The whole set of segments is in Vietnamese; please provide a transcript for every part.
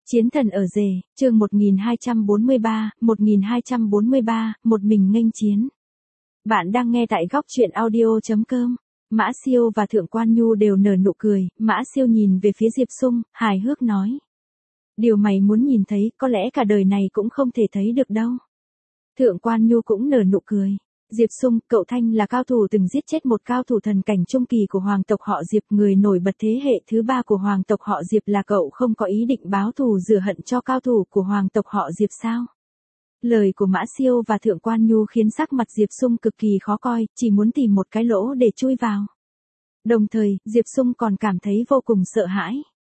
Chiến thần ở rể, chương 1243, một mình nghênh chiến. Bạn đang nghe tại góc truyện audio.com. Mã Siêu và Thượng Quan Nhu đều nở nụ cười, Mã Siêu nhìn về phía Diệp Sung, hài hước nói. Điều mày muốn nhìn thấy, có lẽ cả đời này cũng không thể thấy được đâu. Thượng Quan Nhu cũng nở nụ cười. Diệp Sung, cậu Thanh là cao thủ từng giết chết một cao thủ thần cảnh trung kỳ của hoàng tộc họ Diệp, người nổi bật thế hệ thứ 3 của hoàng tộc họ Diệp, là cậu không có ý định báo thù rửa hận cho cao thủ của hoàng tộc họ Diệp sao? Lời của Mã Siêu và Thượng Quan Nhu khiến sắc mặt Diệp Sung cực kỳ khó coi, chỉ muốn tìm một cái lỗ để chui vào. Đồng thời, Diệp Sung còn cảm thấy vô cùng sợ hãi.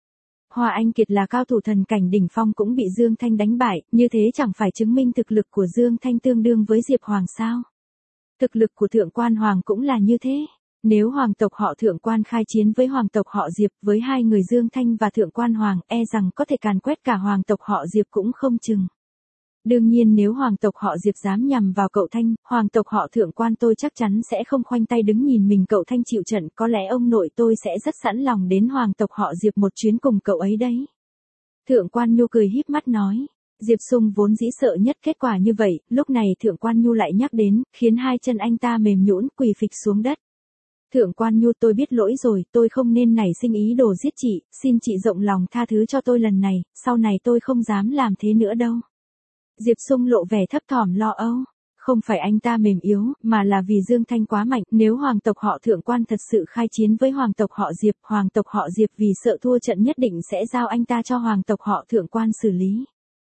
Hoa Anh Kiệt là cao thủ thần cảnh đỉnh phong cũng bị Dương Thanh đánh bại, như thế chẳng phải chứng minh thực lực của Dương Thanh tương đương với Diệp Hoàng sao? Thực lực của Thượng Quan Hoàng cũng là như thế. Nếu hoàng tộc họ Thượng Quan khai chiến với hoàng tộc họ Diệp, với hai người Dương Thanh và Thượng Quan Hoàng, e rằng có thể càn quét cả hoàng tộc họ Diệp cũng không chừng. Đương nhiên nếu hoàng tộc họ Diệp dám nhằm vào cậu Thanh, hoàng tộc họ Thượng Quan tôi chắc chắn sẽ không khoanh tay đứng nhìn mình cậu Thanh chịu trận, có lẽ ông nội tôi sẽ rất sẵn lòng đến hoàng tộc họ Diệp một chuyến cùng cậu ấy đấy. Thượng Quan Nhu cười híp mắt nói. Diệp Sung vốn dĩ sợ nhất kết quả như vậy, lúc này Thượng Quan Nhu lại nhắc đến, khiến hai chân anh ta mềm nhũn quỳ phịch xuống đất. Thượng Quan Nhu, tôi biết lỗi rồi, tôi không nên nảy sinh ý đồ giết chị, xin chị rộng lòng tha thứ cho tôi lần này, sau này tôi không dám làm thế nữa đâu. Diệp Sung lộ vẻ thấp thỏm lo âu. Không phải anh ta mềm yếu, mà là vì Dương Thanh quá mạnh, nếu hoàng tộc họ Thượng Quan thật sự khai chiến với hoàng tộc họ Diệp, hoàng tộc họ Diệp vì sợ thua trận nhất định sẽ giao anh ta cho hoàng tộc họ Thượng Quan xử lý.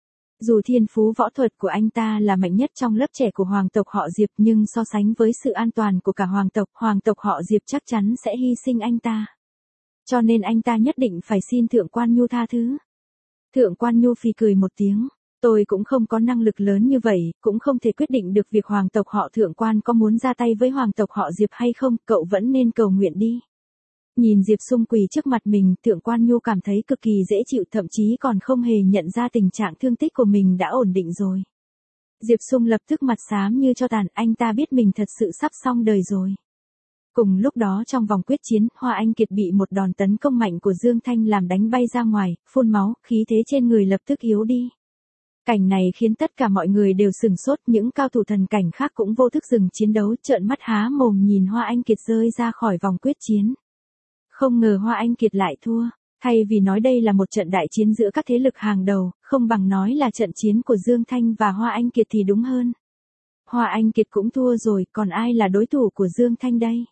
Dù thiên phú võ thuật của anh ta là mạnh nhất trong lớp trẻ của hoàng tộc họ Diệp, nhưng so sánh với sự an toàn của cả hoàng tộc họ Diệp chắc chắn sẽ hy sinh anh ta. Cho nên anh ta nhất định phải xin Thượng Quan Nhu tha thứ. Thượng Quan Nhu phì cười một tiếng. Tôi cũng không có năng lực lớn như vậy, cũng không thể quyết định được việc hoàng tộc họ Thượng Quan có muốn ra tay với hoàng tộc họ Diệp hay không, cậu vẫn nên cầu nguyện đi. Nhìn Diệp Sung quỳ trước mặt mình, Thượng Quan Nhu cảm thấy cực kỳ dễ chịu, thậm chí còn không hề nhận ra tình trạng thương tích của mình đã ổn định rồi. Diệp Sung lập tức mặt xám như tro tàn, anh ta biết mình thật sự sắp xong đời rồi. Cùng lúc đó trong vòng quyết chiến, Hoa Anh Kiệt bị một đòn tấn công mạnh của Dương Thanh làm đánh bay ra ngoài, phun máu, khí thế trên người lập tức yếu đi. Cảnh này khiến tất cả mọi người đều sửng sốt, những cao thủ thần cảnh khác cũng vô thức dừng chiến đấu, trợn mắt há mồm nhìn Hoa Anh Kiệt rơi ra khỏi vòng quyết chiến. Không ngờ Hoa Anh Kiệt lại thua, thay vì nói đây là một trận đại chiến giữa các thế lực hàng đầu, không bằng nói là trận chiến của Dương Thanh và Hoa Anh Kiệt thì đúng hơn. Hoa Anh Kiệt cũng thua rồi, còn ai là đối thủ của Dương Thanh đây?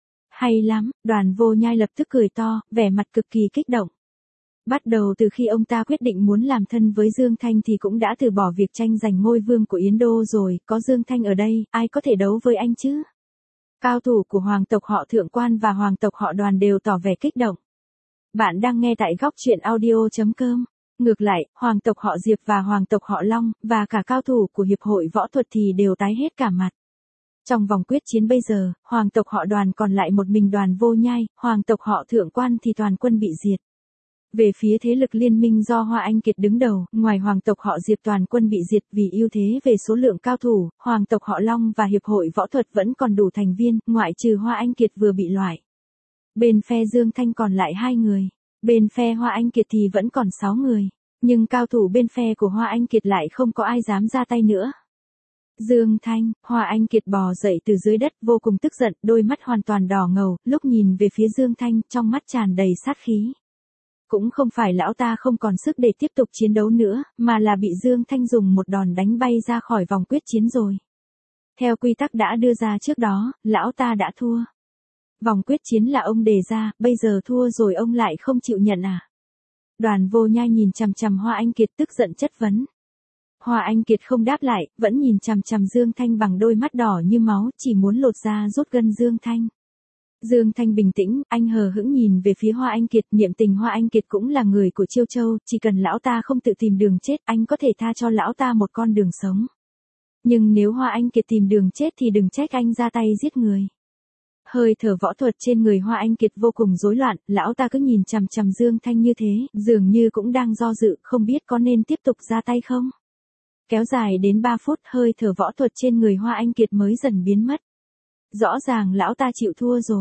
Hay lắm, Đoàn Vô Nhai lập tức cười to, vẻ mặt cực kỳ kích động. Bắt đầu từ khi ông ta quyết định muốn làm thân với Dương Thanh thì cũng đã từ bỏ việc tranh giành ngôi vương của Yến Đô rồi, có Dương Thanh ở đây, ai có thể đấu với anh chứ? Cao thủ của hoàng tộc họ Thượng Quan và hoàng tộc họ Đoàn đều tỏ vẻ kích động. Bạn đang nghe tại góc truyện audio.com. Ngược lại, hoàng tộc họ Diệp và hoàng tộc họ Long, và cả cao thủ của hiệp hội võ thuật thì đều tái hết cả mặt. Trong vòng quyết chiến bây giờ, hoàng tộc họ Đoàn còn lại một mình Đoàn Vô Nhai, hoàng tộc họ Thượng Quan thì toàn quân bị diệt. Về phía thế lực liên minh do Hoa Anh Kiệt đứng đầu, ngoài hoàng tộc họ Diệp toàn quân bị diệt vì ưu thế về số lượng cao thủ, hoàng tộc họ Long và hiệp hội võ thuật vẫn còn đủ thành viên, ngoại trừ Hoa Anh Kiệt vừa bị loại. Bên phe Dương Thanh còn lại 2 người, bên phe Hoa Anh Kiệt thì vẫn còn 6 người, nhưng cao thủ bên phe của Hoa Anh Kiệt lại không có ai dám ra tay nữa. Dương Thanh, Hoa Anh Kiệt bò dậy từ dưới đất vô cùng tức giận, đôi mắt hoàn toàn đỏ ngầu, lúc nhìn về phía Dương Thanh, trong mắt tràn đầy sát khí. Cũng không phải lão ta không còn sức để tiếp tục chiến đấu nữa, mà là bị Dương Thanh dùng một đòn đánh bay ra khỏi vòng quyết chiến rồi. Theo quy tắc đã đưa ra trước đó, lão ta đã thua. Vòng quyết chiến là ông đề ra, bây giờ thua rồi ông lại không chịu nhận à? Đoàn Vô Nhai nhìn chằm chằm Hoa Anh Kiệt tức giận chất vấn. Hoa Anh Kiệt không đáp lại, vẫn nhìn chằm chằm Dương Thanh bằng đôi mắt đỏ như máu, chỉ muốn lột ra rút gân Dương Thanh. Dương Thanh bình tĩnh, anh hờ hững nhìn về phía Hoa Anh Kiệt, niệm tình Hoa Anh Kiệt cũng là người của Chiêu Châu, chỉ cần lão ta không tự tìm đường chết, anh có thể tha cho lão ta một con đường sống. Nhưng nếu Hoa Anh Kiệt tìm đường chết thì đừng trách anh ra tay giết người. Hơi thở võ thuật trên người Hoa Anh Kiệt vô cùng rối loạn, lão ta cứ nhìn chằm chằm Dương Thanh như thế, dường như cũng đang do dự, không biết có nên tiếp tục ra tay không. Kéo dài đến 3 phút, hơi thở võ thuật trên người Hoa Anh Kiệt mới dần biến mất. Rõ ràng lão ta chịu thua rồi.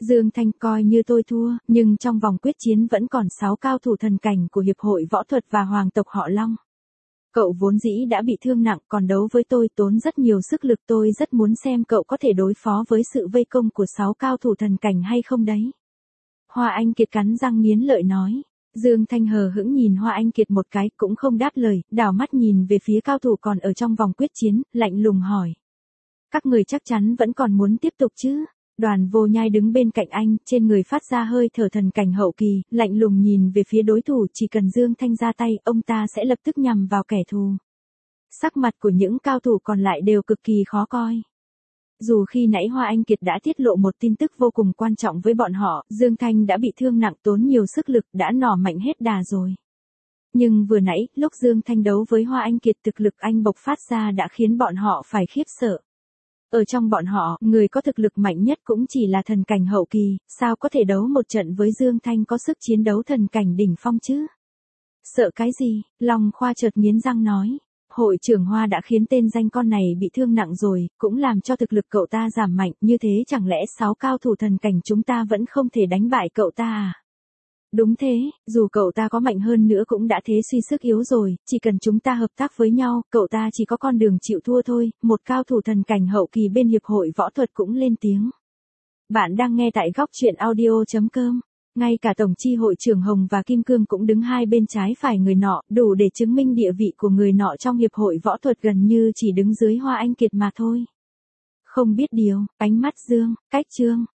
Dương Thanh coi như tôi thua, nhưng trong vòng quyết chiến vẫn còn 6 cao thủ thần cảnh của Hiệp hội Võ thuật và Hoàng tộc họ Long. Cậu vốn dĩ đã bị thương nặng, còn đấu với tôi tốn rất nhiều sức lực, tôi rất muốn xem cậu có thể đối phó với sự vây công của 6 cao thủ thần cảnh hay không đấy. Hoa Anh Kiệt cắn răng nghiến lợi nói. Dương Thanh hờ hững nhìn Hoa Anh Kiệt một cái, cũng không đáp lời, đảo mắt nhìn về phía cao thủ còn ở trong vòng quyết chiến, lạnh lùng hỏi. Các người chắc chắn vẫn còn muốn tiếp tục chứ? Đoàn Vô Nhai đứng bên cạnh anh, trên người phát ra hơi thở thần cảnh hậu kỳ, lạnh lùng nhìn về phía đối thủ, chỉ cần Dương Thanh ra tay, ông ta sẽ lập tức nhằm vào kẻ thù. Sắc mặt của những cao thủ còn lại đều cực kỳ khó coi. Dù khi nãy Hoa Anh Kiệt đã tiết lộ một tin tức vô cùng quan trọng với bọn họ, Dương Thanh đã bị thương nặng, tốn nhiều sức lực, đã nỏ mạnh hết đà rồi. Nhưng vừa nãy, lúc Dương Thanh đấu với Hoa Anh Kiệt, thực lực anh bộc phát ra đã khiến bọn họ phải khiếp sợ. Ở trong bọn họ, người có thực lực mạnh nhất cũng chỉ là thần cảnh hậu kỳ, sao có thể đấu một trận với Dương Thanh có sức chiến đấu thần cảnh đỉnh phong chứ? Sợ cái gì? Long Khoa chợt nghiến răng nói. Hội trưởng Hoa đã khiến tên danh con này bị thương nặng rồi, cũng làm cho thực lực cậu ta giảm mạnh, như thế chẳng lẽ 6 cao thủ thần cảnh chúng ta vẫn không thể đánh bại cậu ta à? Đúng thế, dù cậu ta có mạnh hơn nữa cũng đã thế suy sức yếu rồi, chỉ cần chúng ta hợp tác với nhau, cậu ta chỉ có con đường chịu thua thôi. Một cao thủ thần cảnh hậu kỳ bên Hiệp hội Võ thuật cũng lên tiếng. Bạn đang nghe tại góc truyện audio.com. Ngay cả Tổng chi hội trưởng Hồng và Kim Cương cũng đứng hai bên trái phải người nọ, đủ để chứng minh địa vị của người nọ trong Hiệp hội Võ thuật, gần như chỉ đứng dưới Hoa Anh Kiệt mà thôi. Không biết điều, ánh mắt Dương, Cách Trương,